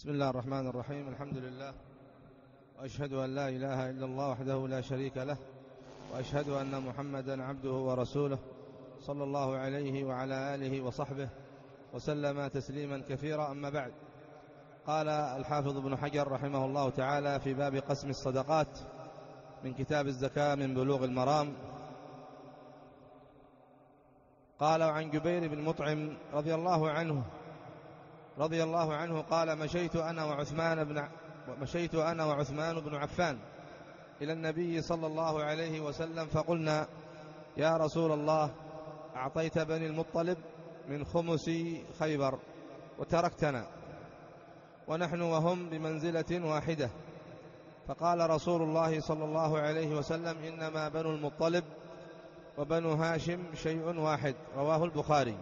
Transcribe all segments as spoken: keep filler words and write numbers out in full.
بسم الله الرحمن الرحيم. الحمد لله، وأشهد أن لا إله إلا الله وحده لا شريك له، وأشهد أن محمدا عبده ورسوله صلى الله عليه وعلى آله وصحبه وسلم تسليما كثيرا. أما بعد، قال الحافظ ابن حجر رحمه الله تعالى في باب قسم الصدقات من كتاب الزكاة من بلوغ المرام، قال: عن جبير بن مطعم رضي الله عنه رضي الله عنه قال: مشيت أنا وعثمان بن مشيت أنا وعثمان بن عفان إلى النبي صلى الله عليه وسلم فقلنا: يا رسول الله، أعطيت بني المطلب من خمس خيبر وتركتنا ونحن وهم بمنزلة واحدة. فقال رسول الله صلى الله عليه وسلم: إنما بنو المطلب وبنو هاشم شيء واحد. رواه البخاري.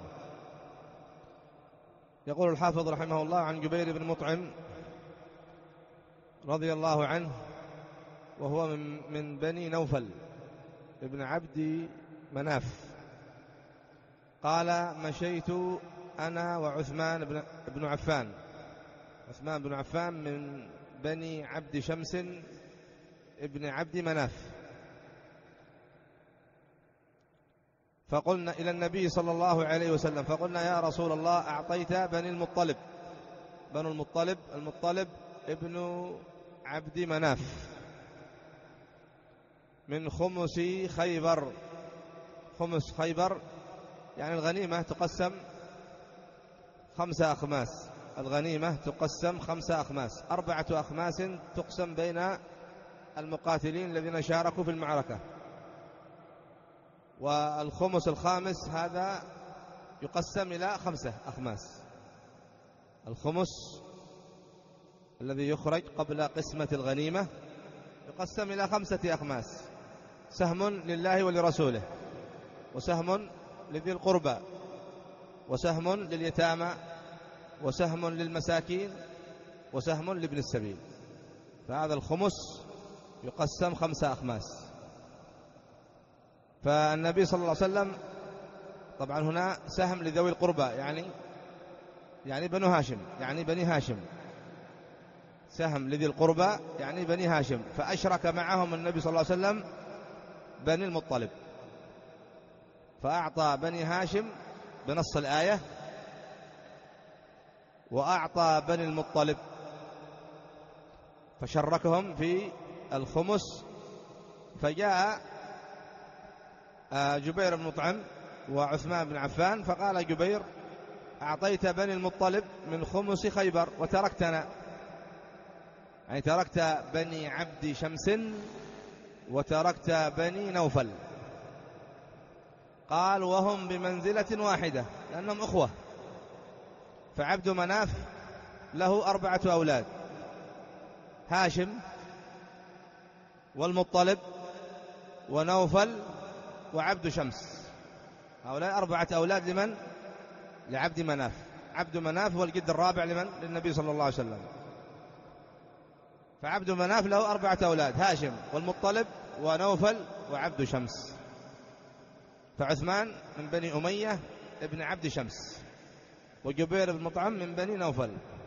يقول الحافظ رحمه الله: عن جبير بن مطعم رضي الله عنه، وهو من, من بني نوفل ابن عبد مناف، قال: مشيت أنا وعثمان بن, بن عفان عثمان بن عفان من بني عبد شمس ابن عبد مناف، فقلنا إلى النبي صلى الله عليه وسلم فقلنا: يا رسول الله، أعطيت بني المطلب بنو المطلب المطلب ابن عبد مناف من خمس خيبر. خمس خيبر يعني الغنيمة تقسم خمسة أخماس الغنيمة تقسم خمسة أخماس أربعة أخماس تقسم بين المقاتلين الذين شاركوا في المعركة، والخمس الخامس هذا يقسم إلى خمسة أخماس. الخمس الذي يخرج قبل قسمة الغنيمة يقسم إلى خمسة أخماس: سهم لله ولرسوله، وسهم لذي القربى، وسهم لليتامى، وسهم للمساكين، وسهم لابن السبيل. فهذا الخمس يقسم خمسة أخماس. فالنبي صلى الله عليه وسلم طبعا هنا سهم لذوي القربى، يعني يعني بنو هاشم، يعني بني هاشم. سهم لذي القربى يعني بني هاشم، فأشرك معهم النبي صلى الله عليه وسلم بني المطلب، فأعطى بني هاشم بنص الآية، وأعطى بني المطلب، فشركهم في الخمس. فجاء جبير بن مطعم وعثمان بن عفان فقال جبير: أعطيت بني المطلب من خمس خيبر وتركتنا، يعني تركت بني عبد شمس وتركت بني نوفل. قال: وهم بمنزلة واحدة، لأنهم أخوة. فعبد مناف له أربعة أولاد: هاشم والمطلب ونوفل وعبد شمس. هؤلاء أربعة أولاد لمن؟ لعبد مناف. عبد مناف هو الجد الرابع لمن؟ للنبي صلى الله عليه وسلم. فعبد مناف له أربعة أولاد: هاشم والمطلب ونوفل وعبد شمس. فعثمان من بني أمية ابن عبد شمس، وجبير بن مطعم من بني نوفل،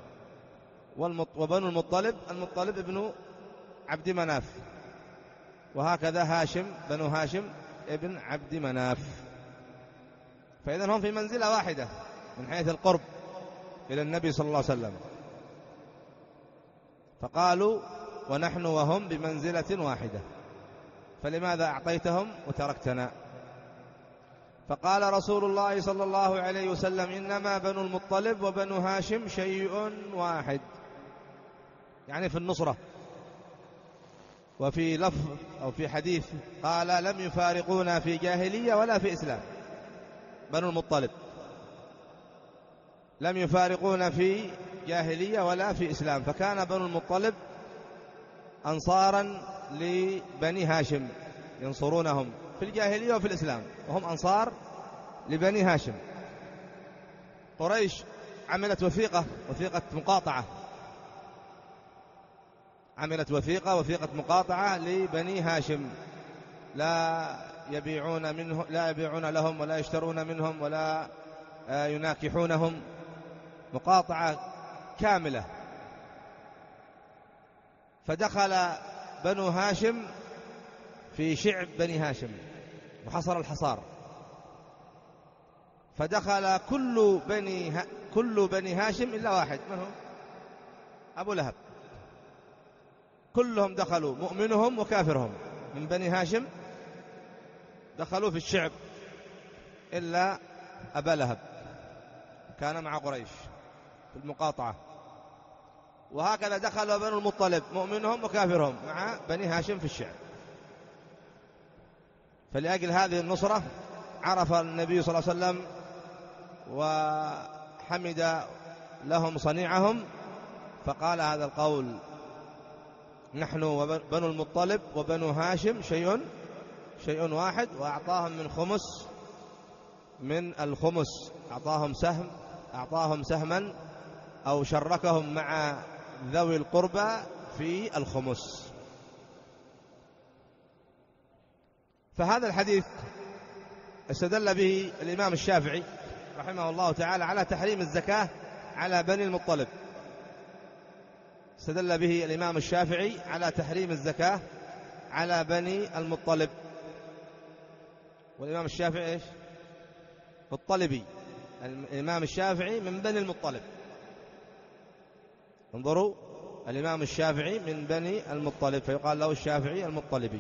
وبنو المطلب المطلب ابن عبد مناف، وهكذا هاشم بنو هاشم ابن عبد مناف. فإذن هم في منزلة واحدة من حيث القرب إلى النبي صلى الله عليه وسلم. فقالوا: ونحن وهم بمنزلة واحدة، فلماذا أعطيتهم وتركتنا؟ فقال رسول الله صلى الله عليه وسلم: إنما بنو المطلب وبنو هاشم شيء واحد، يعني في النصرة. وفي لفظ أو في حديث قال: لم يفارقونا في جاهلية ولا في إسلام. بنو المطلب لم يفارقونا في جاهلية ولا في إسلام، فكان بنو المطلب أنصارا لبني هاشم، ينصرونهم في الجاهلية وفي الإسلام، وهم أنصار لبني هاشم. قريش عملت وثيقة وثيقة مقاطعة عملت وثيقة وثيقة مقاطعة لبني هاشم، لا يبيعون منه لا يبيعون لهم ولا يشترون منهم ولا يناكحونهم، مقاطعة كاملة فدخل بنو هاشم في شعب بني هاشم وحصل الحصار، فدخل كل بني ها كل بني هاشم إلا واحد، من هو؟ أبو لهب. كلهم دخلوا، مؤمنهم وكافرهم من بني هاشم دخلوا في الشعب إلا أبا لهب، كان مع قريش في المقاطعة. وهكذا دخل بنو المطلب مؤمنهم وكافرهم مع بني هاشم في الشعب. فلأجل هذه النصرة عرف النبي صلى الله عليه وسلم وحمد لهم صنيعهم، فقال هذا القول: نحن وبنو المطلب وبنو هاشم شيء شيء واحد. وأعطاهم من خمس من الخمس أعطاهم سهم أعطاهم سهما أو شركهم مع ذوي القربى في الخمس. فهذا الحديث استدل به الإمام الشافعي رحمه الله تعالى على تحريم الزكاة على بني المطلب. استدل به الإمام الشافعي على تحريم الزكاة على بني المطلب. والإمام الشافعي إيش؟ مطلبي. الإمام الشافعي من بني المطلب. انظروا، الإمام الشافعي من بني المطلب، فيقال له الشافعي المطلبي.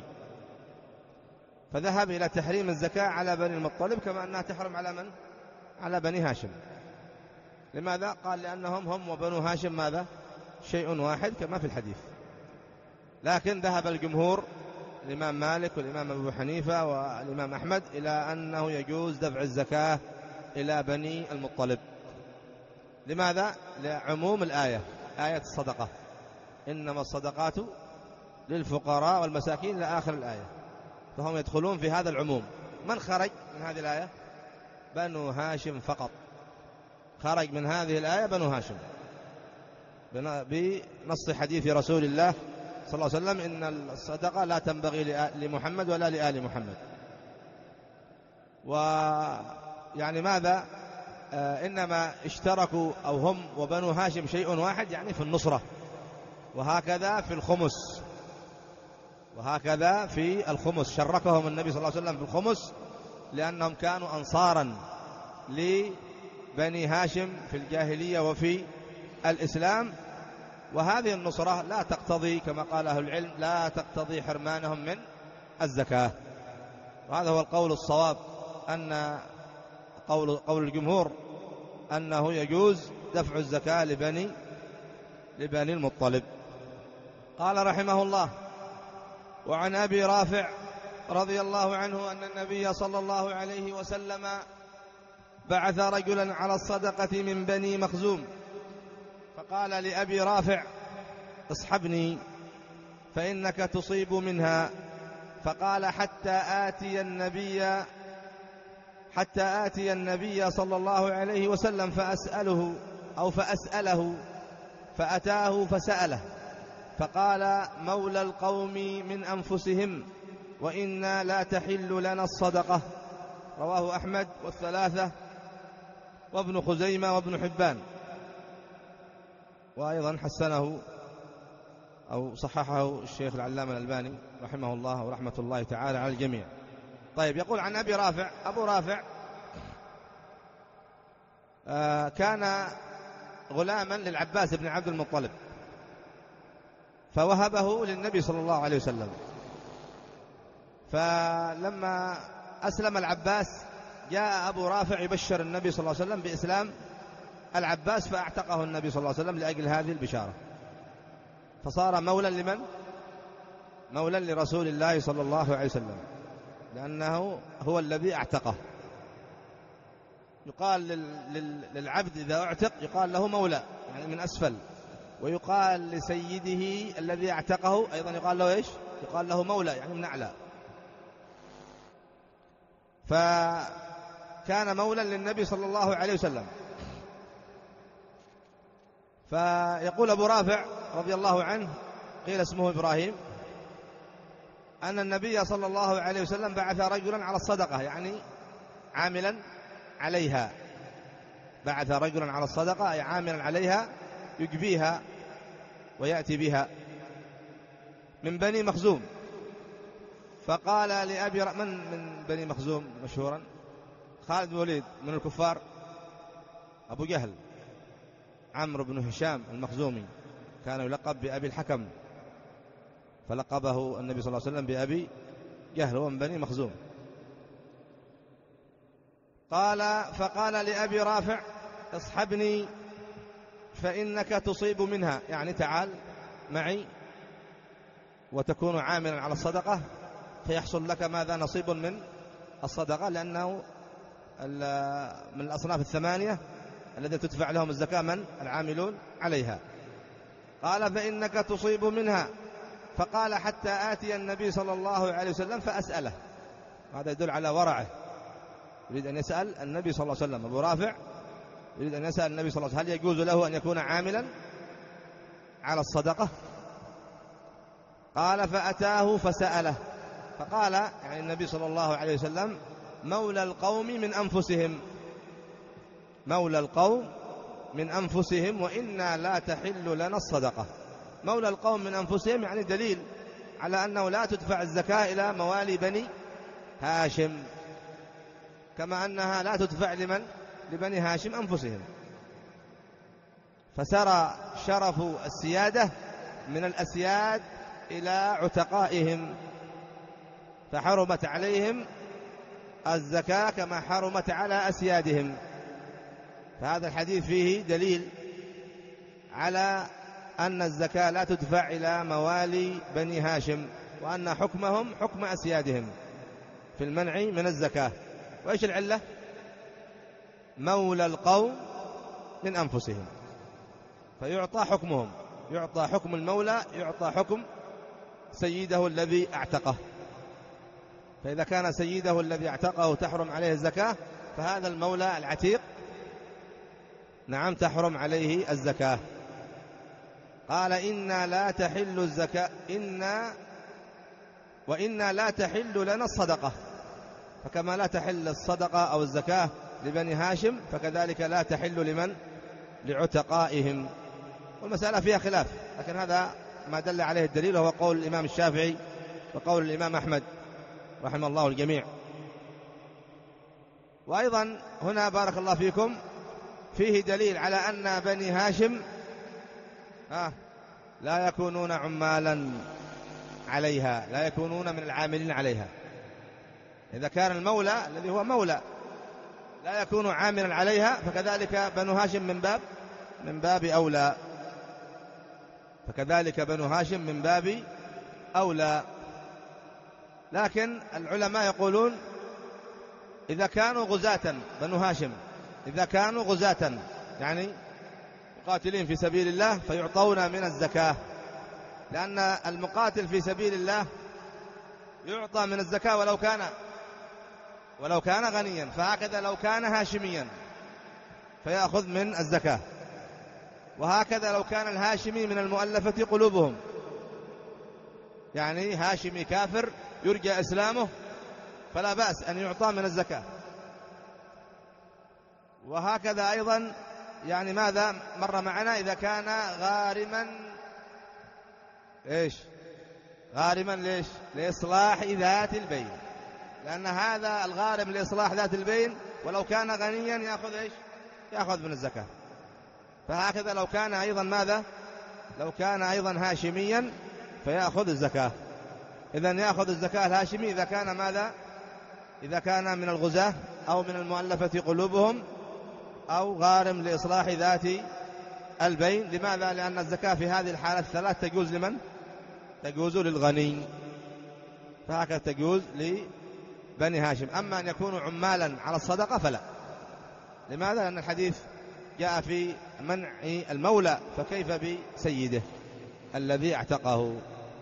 فذهب إلى تحريم الزكاة على بني المطلب كما أنها تحرم على من؟ على بني هاشم. لماذا؟ قال: لأنهم هم وبنو هاشم ماذا؟ شيء واحد كما في الحديث. لكن ذهب الجمهور، الإمام مالك والإمام أبو حنيفة والإمام أحمد، إلى أنه يجوز دفع الزكاة إلى بني المطلب. لماذا؟ لعموم الآية، آية الصدقة: إنما الصدقات للفقراء والمساكين، إلى آخر الآية. فهم يدخلون في هذا العموم. من خرج من هذه الآية؟ بنو هاشم فقط. خرج من هذه الآية بنو هاشم بنص حديث رسول الله صلى الله عليه وسلم: إن الصدقة لا تنبغي لمحمد ولا لآل محمد. ويعني ماذا؟ آه إنما اشتركوا أو هم وبنو هاشم شيء واحد، يعني في النصرة، وهكذا في الخمس وهكذا في الخمس شركهم النبي صلى الله عليه وسلم في الخمس، لأنهم كانوا أنصارا لبني هاشم في الجاهلية وفي الإسلام. وهذه النصرة لا تقتضي كما قال أهل العلم لا تقتضي حرمانهم من الزكاة. وهذا هو القول الصواب، أن قول, قول الجمهور أنه يجوز دفع الزكاة لبني لبني المطلب. قال رحمه الله: وعن أبي رافع رضي الله عنه أن النبي صلى الله عليه وسلم بعث رجلا على الصدقة من بني مخزوم، فقال لأبي رافع: اصحبني فإنك تصيب منها. فقال: حتى آتي النبي حتى آتي النبي صلى الله عليه وسلم فأسأله أو فأسأله. فأتاه فسأله، فقال: مولى القوم من أنفسهم، وإنا لا تحل لنا الصدقة. رواه أحمد والثلاثة وابن خزيمة وابن حبان، وأيضا حسنه أو صححه الشيخ العلامة الألباني رحمه الله ورحمة الله تعالى على الجميع. طيب، يقول عن أبي رافع: أبو رافع آه كان غلاما للعباس بن عبد المطلب، فوهبه للنبي صلى الله عليه وسلم. فلما أسلم العباس جاء أبو رافع يبشر النبي صلى الله عليه وسلم بإسلام العباس، فأعتقه النبي صلى الله عليه وسلم لأجل هذه البشارة، فصار مولا لمن؟ مولا لرسول الله صلى الله عليه وسلم، لأنه هو الذي أعتقه. يقال للعبد إذا أعتق يقال له مولى، يعني من أسفل، ويقال لسيده الذي اعتقه أيضا يقال له إيش؟ يقال له مولى، يعني من أعلى. فكان مولا للنبي صلى الله عليه وسلم. فيقول أبو رافع رضي الله عنه، قيل اسمه إبراهيم، أن النبي صلى الله عليه وسلم بعث رجلا على الصدقة، يعني عاملا عليها. بعث رجلا على الصدقة أي عاملا عليها، يجبيها ويأتي بها. من بني مخزوم. فقال لأبي ر... من من بني مخزوم مشهورا؟ خالد بن الوليد من الكفار، أبو جهل، عمرو بن هشام المخزومي كان يلقب بأبي الحكم، فلقبه النبي صلى الله عليه وسلم بأبي جهل، ومن بني مخزوم. قال فقال لأبي رافع اصحبني فإنك تصيب منها، يعني تعال معي وتكون عاملا على الصدقة فيحصل لك ماذا؟ نصيب من الصدقة، لأنه من الأصناف الثمانية الذين تدفع لهم الزكاة من؟ العاملون عليها. قال فإنك تصيب منها. فقال حتى آتي النبي صلى الله عليه وسلم فأسأله. هذا يدل على ورعه، يريد أن يسأل النبي صلى الله عليه وسلم. أبو رافع يريد أن يسأل النبي صلى الله عليه وسلم هل يجوز له أن يكون عاملا على الصدقة. قال فأتاه فسأله، فقال يعني النبي صلى الله عليه وسلم مولى القوم من أنفسهم، مولى القوم من أنفسهم وإنا لا تحل لنا الصدقة. مولى القوم من أنفسهم يعني دليل على أنه لا تدفع الزكاة إلى موالي بني هاشم، كما أنها لا تدفع لمن؟ لبني هاشم أنفسهم. فسرى شرف السيادة من الأسياد إلى عتقائهم، فحرمت عليهم الزكاة كما حرمت على أسيادهم. فهذا الحديث فيه دليل على أن الزكاة لا تدفع إلى موالي بني هاشم، وأن حكمهم حكم أسيادهم في المنع من الزكاة. وإيش العلة؟ مولى القوم من أنفسهم، فيعطى حكمهم، يعطى حكم المولى، يعطى حكم سيده الذي اعتقه. فإذا كان سيده الذي اعتقه تحرم عليه الزكاة، فهذا المولى العتيق نعم تحرم عليه الزكاة. قال إنا لا تحل الزكاة إنا وإنا لا تحل لنا الصدقة. فكما لا تحل الصدقة أو الزكاة لبني هاشم فكذلك لا تحل لمن؟ لعتقائهم. والمسألة فيها خلاف، لكن هذا ما دل عليه الدليل، وهو قول الإمام الشافعي وقول الإمام أحمد رحمه الله الجميع. وأيضا هنا بارك الله فيكم فيه دليل على أن بني هاشم آه لا يكونون عمالا عليها، لا يكونون من العاملين عليها. إذا كان المولى الذي هو مولى لا يكون عاملا عليها، فكذلك بنو هاشم من باب من باب أولى، فكذلك بنو هاشم من باب أولى. لكن العلماء يقولون إذا كانوا غزاة بنو هاشم، إذا كانوا غزاة يعني مقاتلين في سبيل الله فيعطون من الزكاة، لأن المقاتل في سبيل الله يعطى من الزكاة ولو كان ولو كان غنيا. فهكذا لو كان هاشميا فيأخذ من الزكاة، وهكذا لو كان الهاشمي من المؤلفة قلوبهم، يعني هاشمي كافر يرجى إسلامه فلا بأس أن يعطى من الزكاة. وهكذا أيضا يعني ماذا مر معنا إذا كان غارما إيش غارما ليش لإصلاح ذات البين، لأن هذا الغارم لإصلاح ذات البين ولو كان غنيا يأخذ إيش يأخذ من الزكاة. فهكذا لو كان أيضا ماذا لو كان أيضا هاشميا فيأخذ الزكاة. إذن يأخذ الزكاة الهاشمي إذا كان ماذا إذا كان من الغزاة أو من المؤلفة قلوبهم أو غارم لإصلاح ذات البين. لماذا؟ لأن الزكاة في هذه الحالة الثلاث تجوز لمن؟ تجوز للغني، فهكذا تجوز لبني هاشم. أما أن يكونوا عمالا على الصدقة فلا. لماذا؟ لأن الحديث جاء في منع المولى، فكيف بسيده الذي اعتقه؟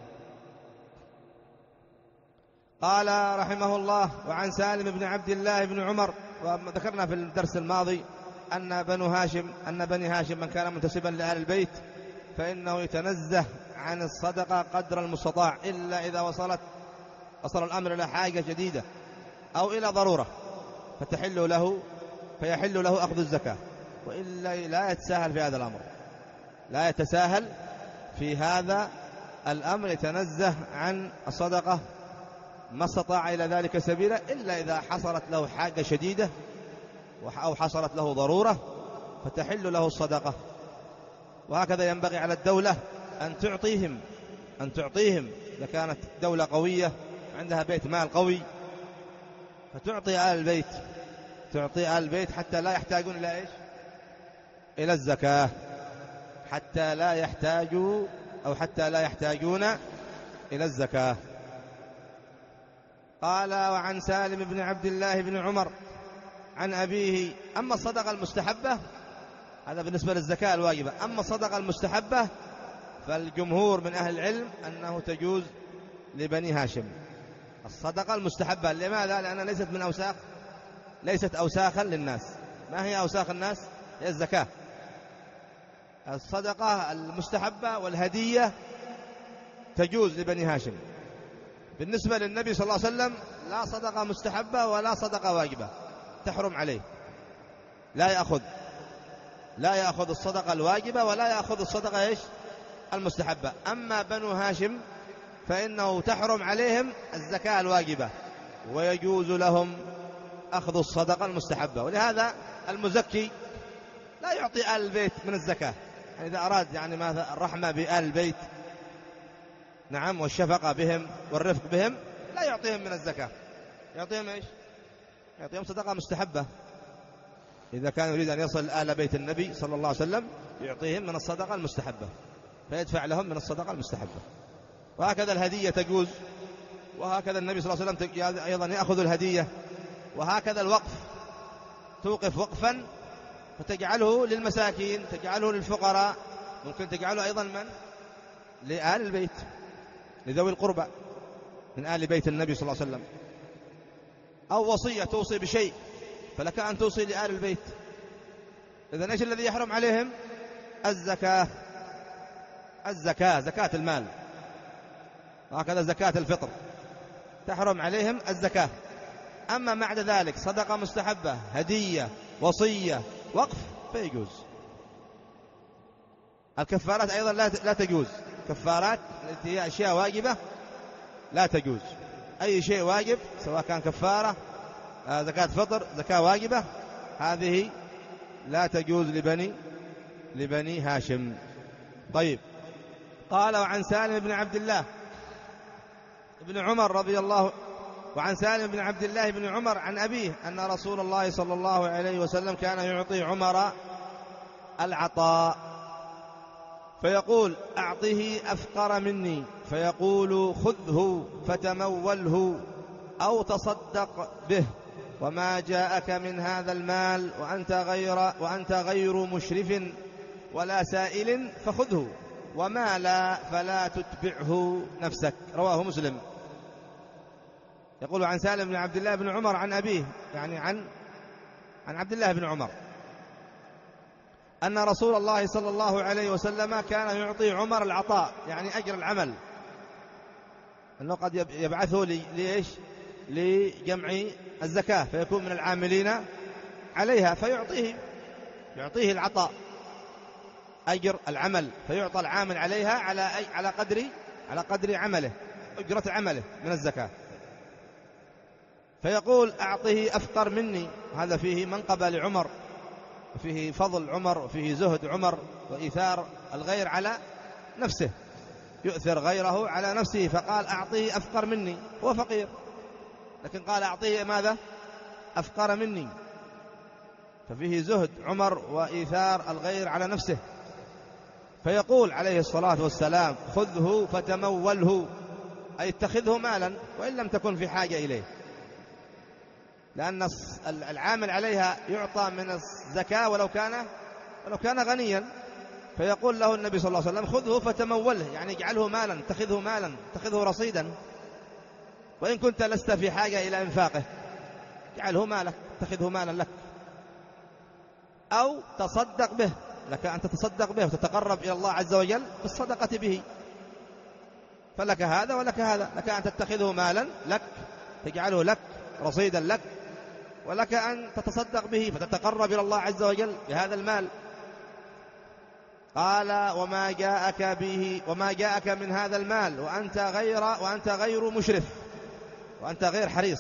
قال رحمه الله وعن سالم بن عبد الله بن عمر، وذكرنا في الدرس الماضي أن بنو هاشم أن بني هاشم من كان منتسبا لأهل البيت فإنه يتنزه عن الصدقة قدر المستطاع، إلا إذا وصلت وصل الأمر إلى حاجة جديدة أو إلى ضرورة فتحل له فيحل له أخذ الزكاة، وإلا لا يتساهل في هذا الأمر، لا يتساهل في هذا الأمر يتنزه عن الصدقة ما استطاع إلى ذلك سبيلا، إلا إذا حصلت له حاجة شديدة أو حصلت له ضرورة فتحل له الصدقة. وهكذا ينبغي على الدولة أن تعطيهم أن تعطيهم إذا كانت دولة قوية عندها بيت مال قوي فتعطي آل البيت تعطي آل البيت حتى لا يحتاجون إلى إيش؟ إلى الزكاة، حتى لا يحتاجوا أو حتى لا يحتاجون إلى الزكاة. قال: وعن سالم بن عبد الله بن عمر عن أبيه. أما الصدقة المستحبة هذا بالنسبة للزكاة الواجبة، أما الصدقة المستحبة فالجمهور من أهل العلم أنه تجوز لبني هاشم. الصدقة المستحبة لماذا؟ لأنها ليست من أوساخ ليست أوساخا للناس. ما هي أوساخ الناس؟ هي الزكاة. الصدقة المستحبة والهدية تجوز لبني هاشم. بالنسبة للنبي صلى الله عليه وسلم لا صدقة مستحبة ولا صدقة واجبة تحرم عليه، لا يأخذ لا يأخذ الصدقة الواجبة ولا يأخذ الصدقة إيش؟ المستحبة. أما بنو هاشم فإنه تحرم عليهم الزكاة الواجبة ويجوز لهم أخذ الصدقة المستحبة. ولهذا المزكي لا يعطي آل البيت من الزكاة، يعني إذا أراد يعني ماذا الرحمة بآل البيت نعم والشفقة بهم والرفق بهم لا يعطيهم من الزكاة، يعطيهم إيش؟ يعطيهم صدقة مستحبة. إذا كان يريد أن يصل آل بيت النبي صلى الله عليه وسلم يعطيهم من الصدقة المستحبة فيدفع لهم من الصدقة المستحبة. وهكذا الهدية تجوز، وهكذا النبي صلى الله عليه وسلم أيضا يأخذ الهدية. وهكذا الوقف، توقف وقفا فتجعله للمساكين، تجعله للفقراء، ممكن تجعله أيضا من لآل البيت لذوي القربى من آل بيت النبي صلى الله عليه وسلم. أو وصية توصي بشيء فلك أن توصي لآل البيت. إذن إيش الذي يحرم عليهم؟ الزكاة الزكاة زكاة المال. وهكذا زكاة الفطر تحرم عليهم الزكاة. أما بعد ذلك صدقة مستحبة، هدية، وصية، وقف فيجوز. الكفارات أيضا لا تجوز، كفارات التي هي أشياء واجبة لا تجوز. أي شيء واجب سواء كان كفارة، زكاة فطر، زكاة واجبة، هذه لا تجوز لبني لبني هاشم. طيب، قال: وعن سالم بن عبد الله بن عمر رضي الله وعن سالم بن عبد الله بن عمر عن أبيه أن رسول الله صلى الله عليه وسلم كان يعطي عمر العطاء فيقول: أعطه أفقر مني، فيقول: خذه فتموله أو تصدق به، وما جاءك من هذا المال وأنت غير, وأنت غير مشرف ولا سائل فخذه، وما لا فلا تتبعه نفسك. رواه مسلم. يقول عن سالم بن عبد الله بن عمر عن أبيه، يعني عن عن عبد الله بن عمر، أن رسول الله صلى الله عليه وسلم كان يعطي عمر العطاء، يعني أجر العمل، أنه قد يبعثه ليش؟ لجمع الزكاة فيكون من العاملين عليها، فيعطيه يعطيه العطاء أجر العمل، فيعطى العامل عليها على على قدر على قدر عمله، أجرة عمله من الزكاة. فيقول: أعطه أفقر مني. هذا فيه منقبة لعمر، وفيه فضل عمر، وفيه زهد عمر، وإيثار الغير على نفسه، يؤثر غيره على نفسه. فقال: أعطه أفقر مني، هو فقير لكن قال: أعطيه ماذا؟ أفقر مني. ففيه زهد عمر وإيثار الغير على نفسه. فيقول عليه الصلاة والسلام: خذه فتموله، أي اتخذه مالا وإن لم تكن في حاجة إليه، لأن العامل عليها يعطى من الزكاة ولو كان ولو كان غنيا. فيقول له النبي صلى الله عليه وسلم: خذه فتموله، يعني اجعله مالا، اتخذه مالا، اتخذه رصيدا، وإن كنت لست في حاجة إلى إنفاقه اجعله مالك، اتخذه مالا لك. أو تصدق به، لك أن تتصدق به وتتقرب إلى الله عز وجل بالصدقة به، فلك هذا ولك هذا، لك أن تتخذه مالا لك تجعله لك رصيدا لك، ولك أن تتصدق به فتتقرب إلى الله عز وجل بهذا المال. قال وما جاءك به وما جاءك من هذا المال وأنت غير وأنت غير مشرف، وأنت غير حريص،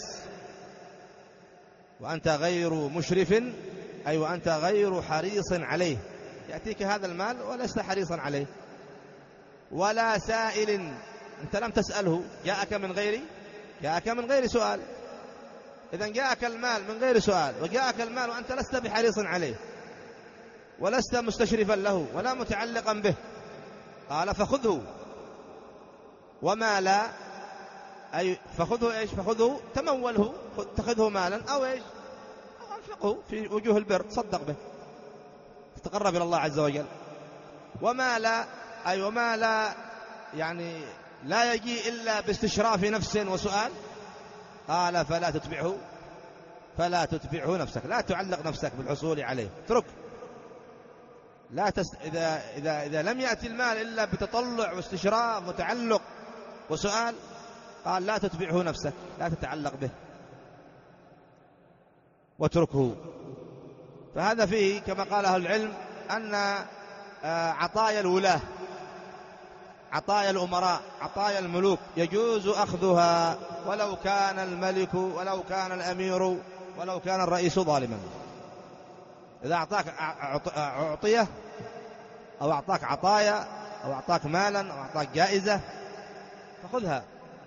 وأنت غير مشرف أي وأنت غير حريص عليه، يأتيك هذا المال ولست حريصا عليه، ولا سائل، أنت لم تسأله، جاءك من غير جاءك من غير سؤال. إذن جاءك المال من غير سؤال، وجاءك المال وأنت لست بحريص عليه ولست مستشرفا له ولا متعلقا به، قال فخذه. وما لا أي فخذه إيش؟ فخذه تموله، اتخذه مالا أو إيش؟ أو أنفقه في وجوه البر، تصدق به، تتقرب إلى الله عز وجل. وما لا أي وما لا يعني لا يجي إلا باستشراف نفس وسؤال، قال فلا تتبعه فلا تتبعه نفسك، لا تعلق نفسك بالحصول عليه، اترك. لا تس... إذا... إذا... إذا لم يأتي المال إلا بتطلع واستشراف وتعلق وسؤال، قال لا تتبعه نفسك، لا تتعلق به واتركه. فهذا فيه كما قال أهل العلم أن عطايا الولاة، عطايا الأمراء، عطايا الملوك يجوز أخذها ولو كان الملك ولو كان الأمير ولو كان الرئيس ظالما. إذا أعطاك أعطية أو أعطاك عطايا أو أعطاك مالا أو أعطاك جائزة فخذها،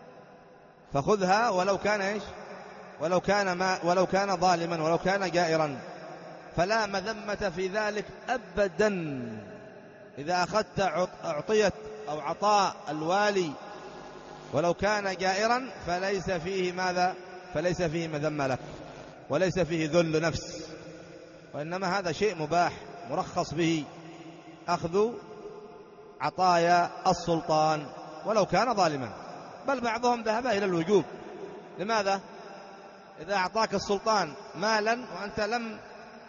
فخذها ولو كان إيش؟ ولو كان ما ولو كان ظالما ولو كان جائرا، فلا مذمة في ذلك أبدا. إذا أخذت أعطية أو عطاء الوالي ولو كان جائرا فليس فيه ماذا؟ فليس فيه مذمة لك وليس فيه ذل نفس، وإنما هذا شيء مباح مرخص به، أخذ عطايا السلطان ولو كان ظالما. بل بعضهم ذهب إلى الوجوب. لماذا؟ إذا أعطاك السلطان مالا وأنت لم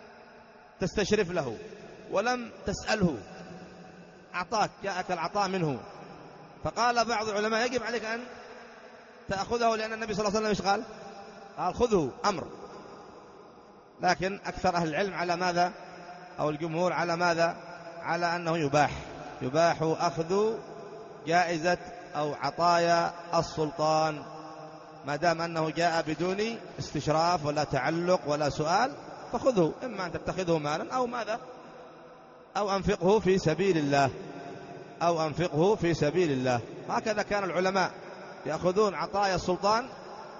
تستشرف له ولم تسأله، أعطاك، جاءك العطاء منه، فقال بعض العلماء يجب عليك أن تأخذه، لأن النبي صلى الله عليه وسلم قال قال خذه أمر. لكن أكثر أهل العلم على ماذا؟ أو الجمهور على ماذا؟ على أنه يباح يباح أخذ جائزة أو عطايا السلطان ما دام أنه جاء بدون استشراف ولا تعلق ولا سؤال، فخذه، إما أن تتخذه مالا أو ماذا؟ أو أنفقه في سبيل الله أو أنفقه في سبيل الله. هكذا كان العلماء يأخذون عطايا السلطان،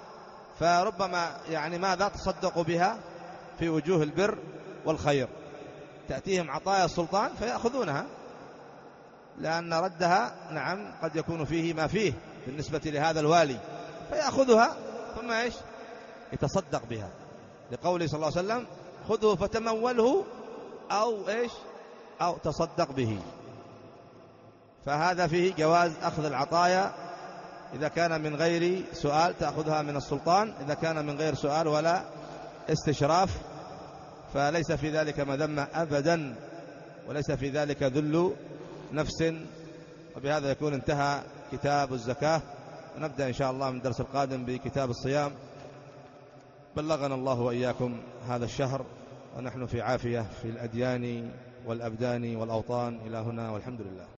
فربما يعني ماذا؟ تصدقوا بها في وجوه البر والخير. تأتيهم عطايا السلطان فيأخذونها، لأن ردها نعم قد يكون فيه ما فيه بالنسبة لهذا الوالي، فيأخذها ثم إيش؟ يتصدق بها، لقوله صلى الله عليه وسلم خذه فتموله أو إيش؟ أو تصدق به. فهذا فيه جواز أخذ العطايا إذا كان من غير سؤال، تأخذها من السلطان، إذا كان من غير سؤال ولا استشراف فليس في ذلك مذمة أبدا، وليس في ذلك ذل نفس. وبهذا يكون انتهى كتاب الزكاة، ونبدأ إن شاء الله من الدرس القادم بكتاب الصيام. بلغنا الله وإياكم هذا الشهر ونحن في عافية في الأديان والأبدان والأوطان. إلى هنا والحمد لله.